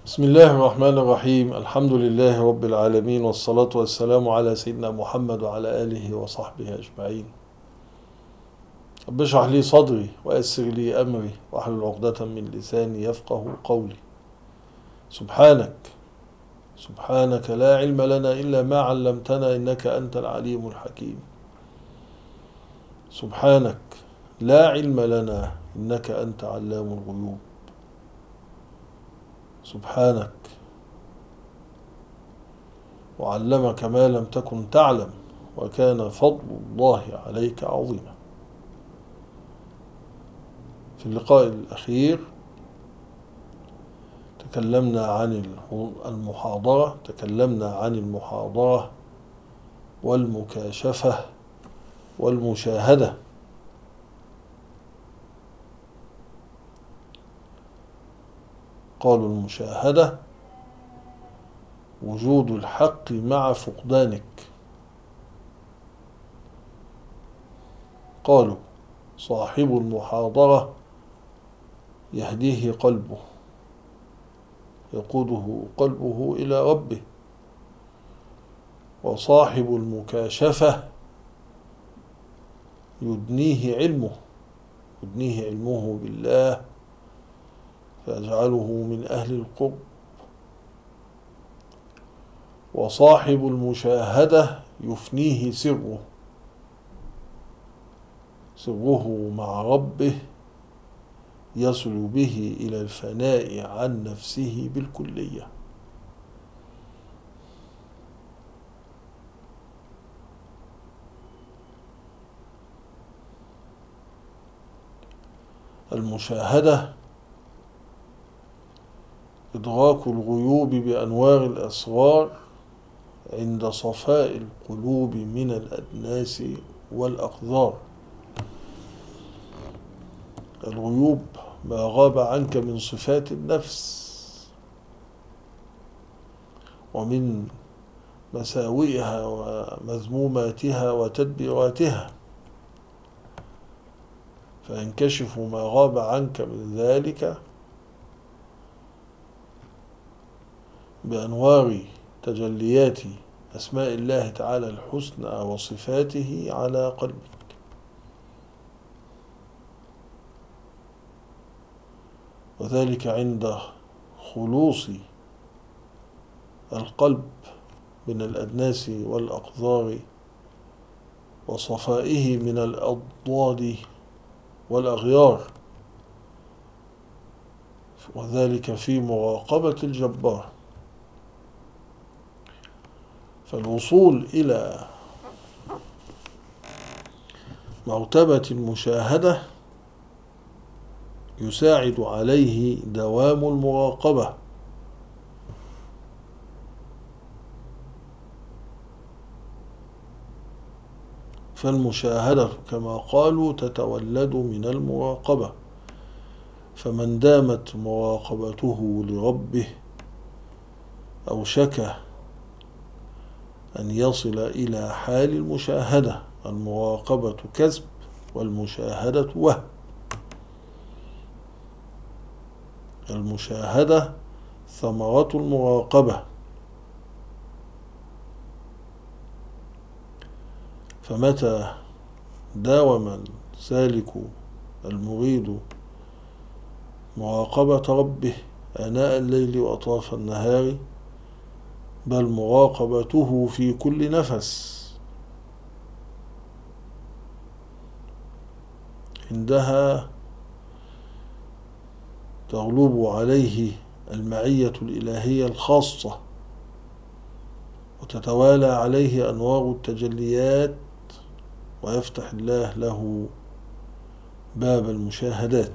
بسم الله الرحمن الرحيم. الحمد لله رب العالمين، والصلاة والسلام على سيدنا محمد وعلى آله وصحبه أجمعين. رب اشرح لي صدري ويسر لي أمري واحلل عقدة من لساني يفقه قولي. سبحانك سبحانك لا علم لنا إلا ما علمتنا إنك أنت العليم الحكيم. سبحانك لا علم لنا إنك أنت علام الغيوب. سبحانك وعلمك ما لم تكن تعلم وكان فضل الله عليك عظيما. في اللقاء الأخير تكلمنا عن المحاضرة والمكاشفة والمشاهدة. قالوا المشاهدة وجود الحق مع فقدانك. قالوا صاحب المحاضرة يهديه قلبه، يقوده قلبه إلى ربه. وصاحب المكاشفة يدنيه علمه بالله فيجعله من أهل القرب. وصاحب المشاهدة يفنيه سره مع ربه، يصل به إلى الفناء عن نفسه بالكلية. المشاهدة إدراك الغيوب بأنوار الأسرار عند صفاء القلوب من الأدناس والأقذار. الغيوب ما غاب عنك من صفات النفس ومن مساوئها ومذموماتها وتدبيراتها، فينكشف ما غاب عنك من ذلك بأنوار تجليات أسماء الله تعالى الحسنى وصفاته على قلبك. وذلك عند خلوص القلب من الأدناس والأقذار وصفائه من الأضداد والأغيار، وذلك في مراقبة الجبار. فالوصول إلى مرتبة المشاهدة يساعد عليه دوام المراقبة. فالمشاهدة كما قالوا تتولد من المراقبة، فمن دامت مراقبته لربه أوشك أن يصل إلى حال المشاهدة. المراقبة كسب والمشاهدة وهم. المشاهدة ثمرة المراقبة، فمتى داوم السالك المريد مراقبة ربه آناء الليل وأطراف النهار، بل مراقبته في كل نفس، عندها تغلب عليه المعية الإلهية الخاصة، وتتوالى عليه أنوار التجليات، ويفتح الله له باب المشاهدات.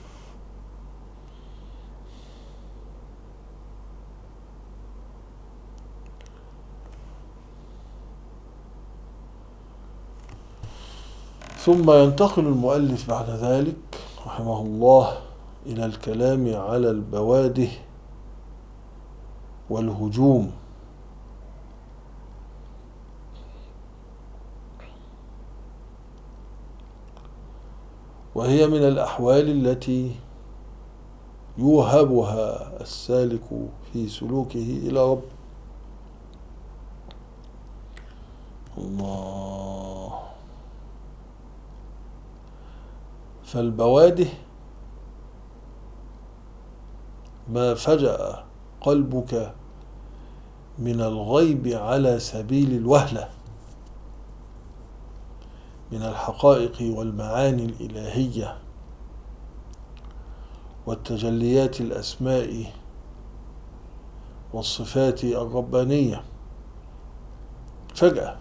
ثم ينتقل المؤلف بعد ذلك رحمه الله إلى الكلام على البواده والهجوم. وهي من الأحوال التي يوهبها السالك في سلوكه إلى رب. الله. فالبواده ما فجأ قلبك من الغيب على سبيل الوهلة من الحقائق والمعاني الإلهية والتجليات الأسماء والصفات الربانية، فجأة.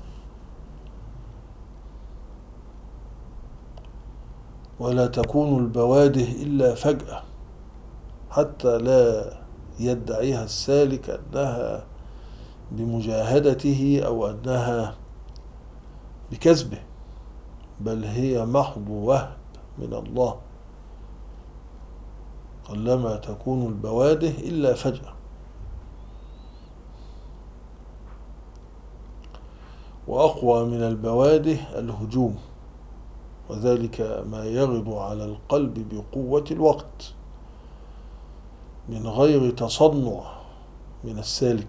ولا تكون البواده إلا فجأة، حتى لا يدعيها السالك أنها بمجاهدته أو أنها بكسبه، بل هي محض وهب من الله. قلما تكون البواده إلا فجأة. وأقوى من البواده الهجوم، وذلك ما يغض على القلب بقوة الوقت من غير تصنع من السالك.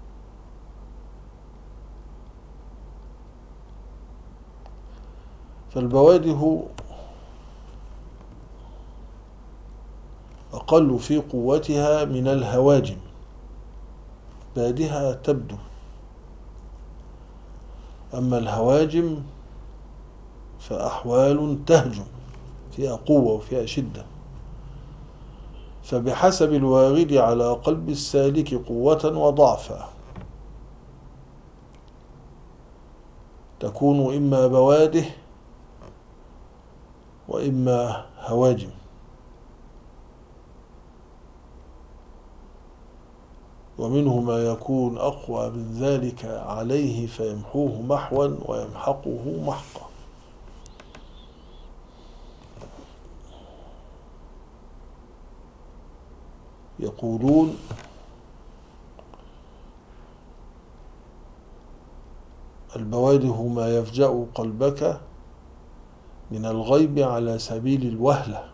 فالبواده أقل في قوتها من الهواجم، بادها تبدو، أما الهواجم فأحوال تهجم فيها قوة وفيها شدة. فبحسب الوارد على قلب السالك قوة وضعفا تكون إما بواده وإما هواجم. ومنه ما يكون أقوى من ذلك عليه فيمحوه محوا ويمحقه محقا. يقولون البواده ما يفجأ قلبك من الغيب على سبيل الوهلة،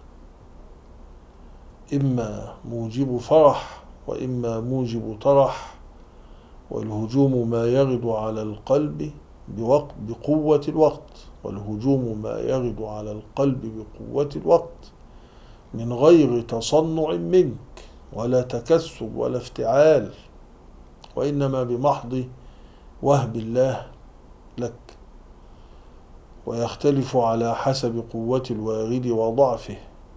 إما موجب فرح وإما موجب طرح. والهجوم ما يغض على القلب بقوة الوقت، والهجوم ما يغض على القلب بقوة الوقت من غير تصنع منك ولا تكسب ولا افتعال، وإنما بمحض وهب الله لك. ويختلف على حسب قوة الوارد وضعفه،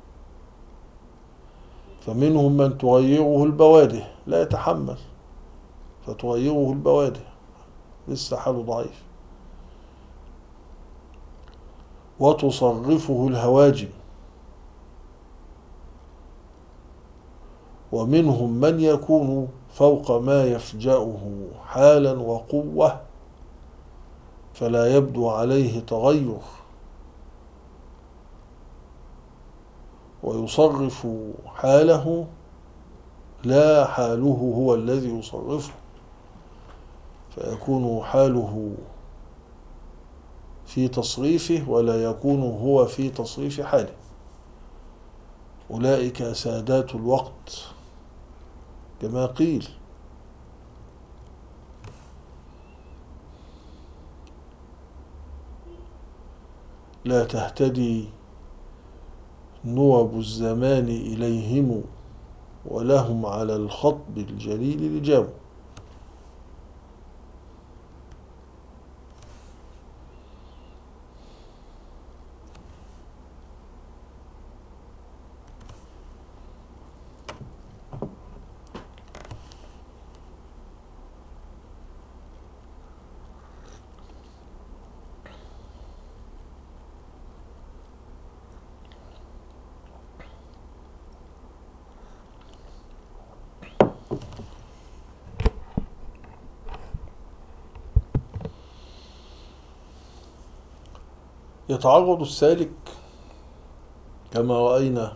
فمنهم من تغيره البواده لا يتحمل فتغيره البواده، لسه حاله ضعيف، وتصرفه الهواجم. ومنهم من يكون فوق ما يفجأه حالا وقوة فلا يبدو عليه تغير، ويصرف حاله لا حاله هو الذي يصرفه، فيكون حاله في تصريفه ولا يكون هو في تصريف حاله. أولئك سادات الوقت كما قيل. لا تهتدي نوب الزمان إليهم ولهم على الخطب الجليل لجام. يتعرض السالك كما رأينا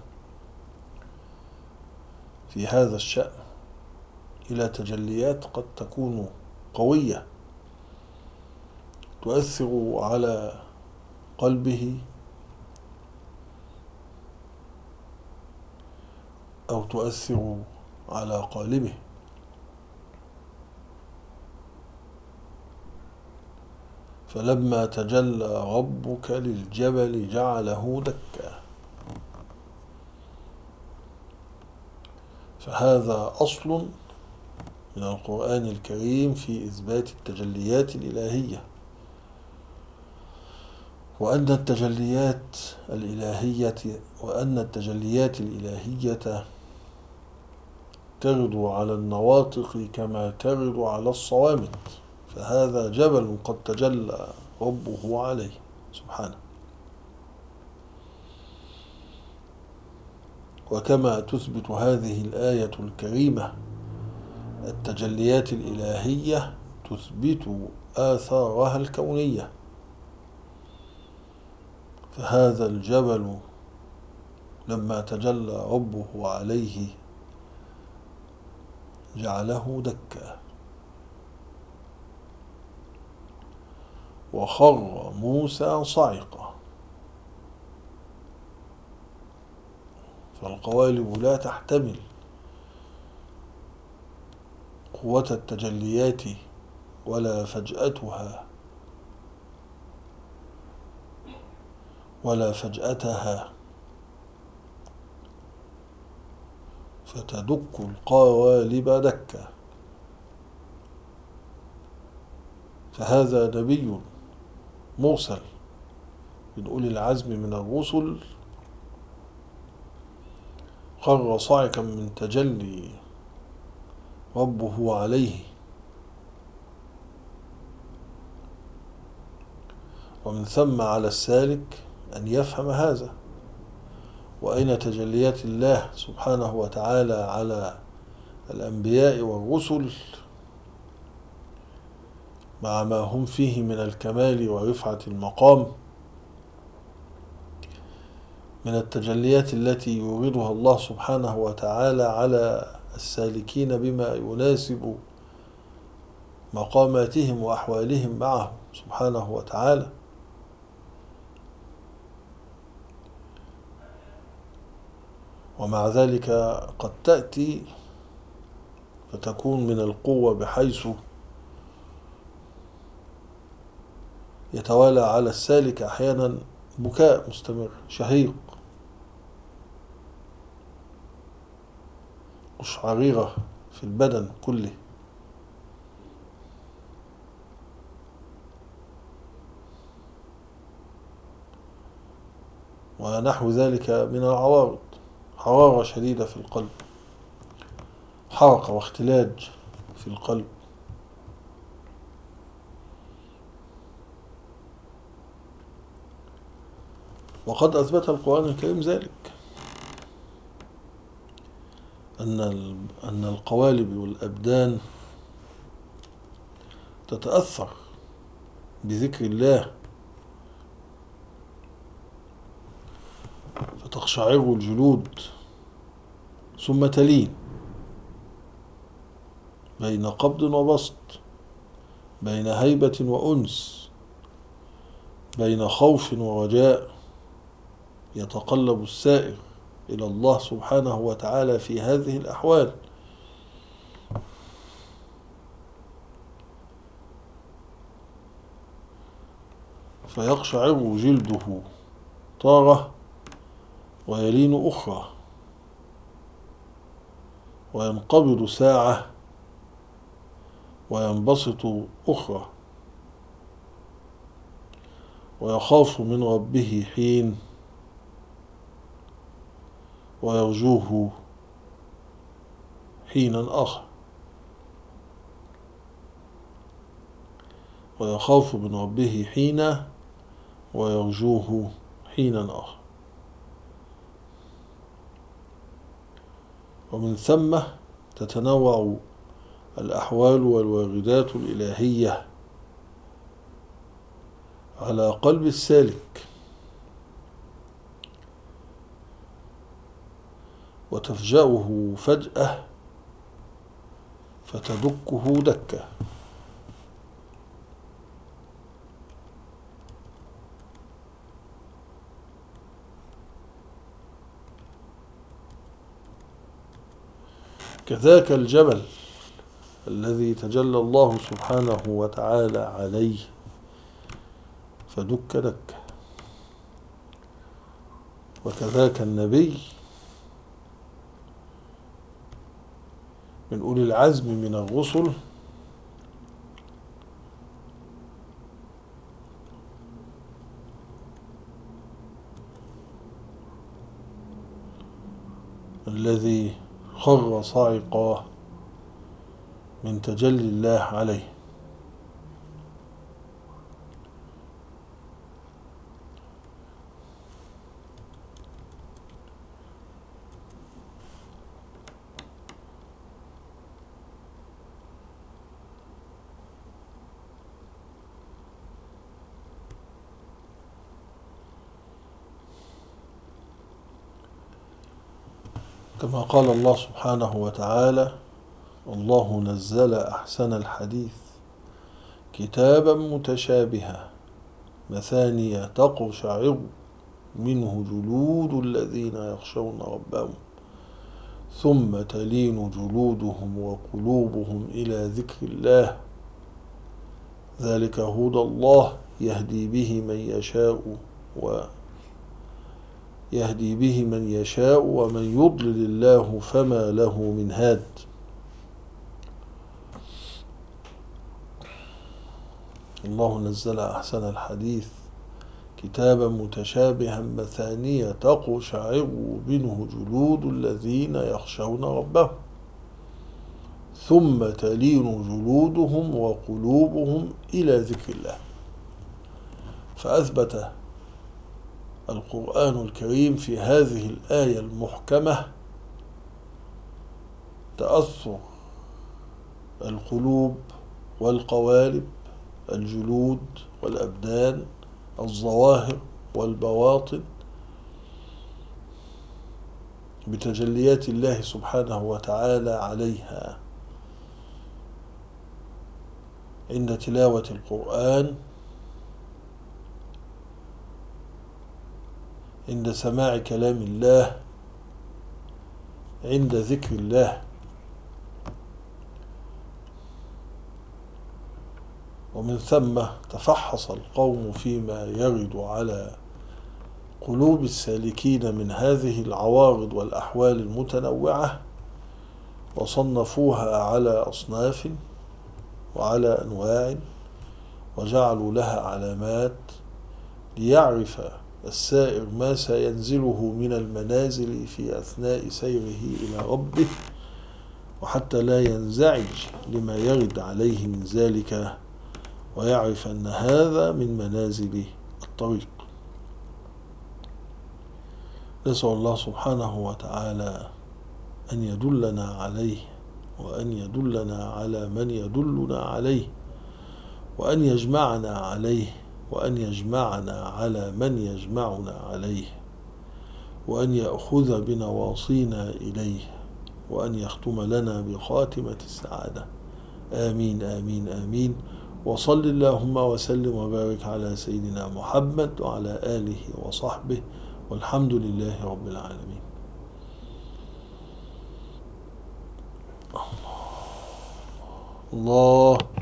في هذا الشأن إلى تجليات قد تكون قوية تؤثر على قلبه أو تؤثر على قالبه. فلما تجلى ربك للجبل جعله دكا. فهذا أصل من القرآن الكريم في إثبات التجليات الإلهية، وأن التجليات الإلهية ترد على النواطق كما ترد على الصوامت. فهذا جبل قد تجلى ربه عليه سبحانه. وكما تثبت هذه الآية الكريمة التجليات الإلهية، تثبت آثارها الكونية. فهذا الجبل لما تجلى ربه عليه جعله دكا. وخر موسى صعقا. فالقوالب لا تحتمل قوة التجليات ولا فجأتها، فتدك القوالب دكا. فهذا نبي مرسل من أولي العزم من الرسل خر صاعقا من تجلي ربه عليه. ومن ثم على السالك أن يفهم هذا، وأين تجليات الله سبحانه وتعالى على الأنبياء والرسل مع ما هم فيه من الكمال ورفعة المقام، من التجليات التي يوردها الله سبحانه وتعالى على السالكين بما يناسب مقاماتهم وأحوالهم معه سبحانه وتعالى. ومع ذلك قد تأتي فتكون من القوة بحيث يتوالى على السالك أحيانا بكاء مستمر شهيق، قشعريرة في البدن كله. ونحو ذلك من العوارض، حرارة شديدة في القلب، حرقة واختلاج في القلب. وقد أثبت القرآن الكريم ذلك، أن القوالب والأبدان تتأثر بذكر الله، فتقشعر الجلود ثم تلين بين قبض وبسط، بين هيبة وأنس، بين خوف ورجاء. يتقلب السائر إلى الله سبحانه وتعالى في هذه الأحوال. فيقشعر جلده طارة ويلين أخرى، وينقبض ساعة وينبسط أخرى، ويخاف من ربه حين ويرجوه حينا آخر، ويخاف من ربه حين ويرجوه حينا آخر. ومن ثم تتنوع الأحوال والواردات الإلهية على قلب السالك، وتفجأه فجأة فتدكه دكة. كذاك الجبل الذي تجلى الله سبحانه وتعالى عليه فدك دك، وكذاك النبي من أولي العزم من الرسل الذي خر صاعقا من تجلي الله عليه. كما قال الله سبحانه وتعالى: الله نزل أحسن الحديث كتابا متشابها مثانية تقشعر منه جلود الذين يخشون ربهم ثم تلين جلودهم وقلوبهم إلى ذكر الله ذلك هدى الله يهدي به من يشاء ومن يضلل الله فما له من هاد. الله نزل أحسن الحديث كتابا متشابها مثانية تقشعر منه جلود الذين يخشون ربهم ثم تلين جلودهم وقلوبهم إلى ذكر الله. فأثبت القرآن الكريم في هذه الآية المحكمة تأثر القلوب والقوالب، الجلود والأبدان، الظواهر والبواطن بتجليات الله سبحانه وتعالى عليها عند تلاوة القرآن، عند سماع كلام الله، عند ذكر الله. ومن ثم تفحص القوم فيما يرد على قلوب السالكين من هذه العوارض والأحوال المتنوعة وصنفوها على أصناف وعلى أنواع وجعلوا لها علامات ليعرف السائر ما سينزله من المنازل في أثناء سيره إلى ربه، وحتى لا ينزعج لما يرد عليه من ذلك ويعرف أن هذا من منازل الطريق. نسأل الله سبحانه وتعالى أن يدلنا عليه، وأن يدلنا على من يدلنا عليه، وأن يجمعنا عليه، وأن يجمعنا على من يجمعنا عليه، وأن يأخذ بنواصينا إليه، وأن يختم لنا بخاتمة السعادة. آمين آمين آمين. وصل اللهم وسلم وبارك على سيدنا محمد وعلى آله وصحبه، والحمد لله رب العالمين. الله